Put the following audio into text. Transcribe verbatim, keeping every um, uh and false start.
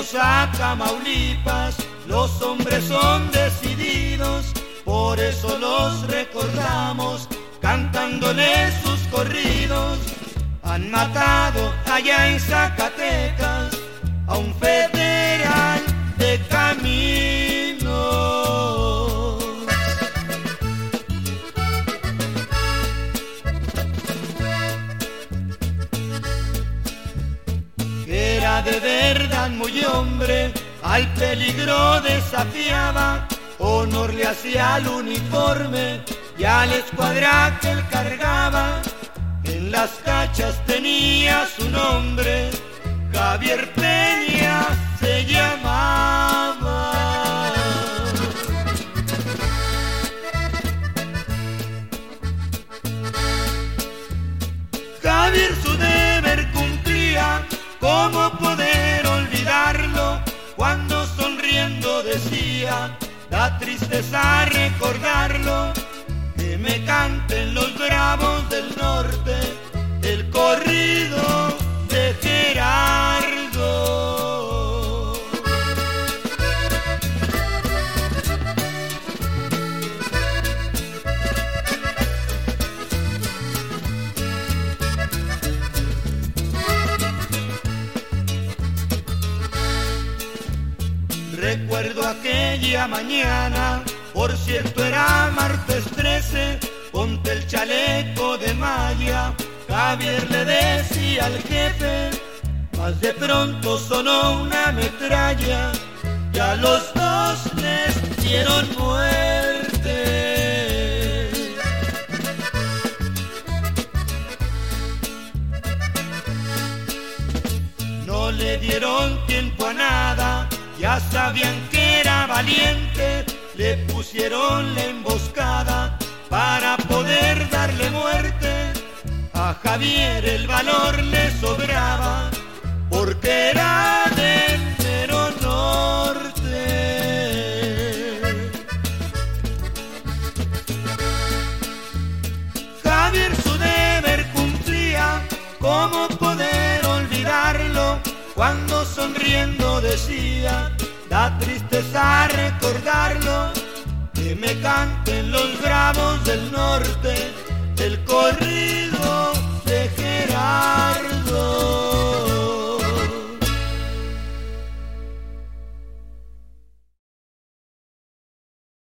volvemos a Tamaulipas, los hombres son decididos, por eso los recordamos, cantándoles sus corridos. Han matado allá en Zacatecas a un federal de camino. Era de verdad muy hombre, al peligro desafiaba, honor le hacía al uniforme y a la escuadra que él cargaba. En las cachas tenía su nombre, Javier Peña se llamaba. Javier su deber cumplía, ¿cómo poder olvidarlo? Cuando sonriendo decía, da tristeza recordarlo, que me canten los bravos del norte el corrido de Gerardo. Recuerdo aquella mañana, por cierto era martes trece, ponte el chaleco de malla, Javier le decía al jefe, mas de pronto sonó una metralla, y a los dos les dieron muerte. No le dieron tiempo a nada, ya sabían que era valiente, le pusieron la emboscada para poder darle muerte. A Javier el valor le sobraba, porque era del mero norte. Javier su deber cumplía, ¿cómo poder olvidarlo? Cuando sonriendo decía, da tristeza recordarlo, que me canten los bravos del norte el corrido de Gerardo.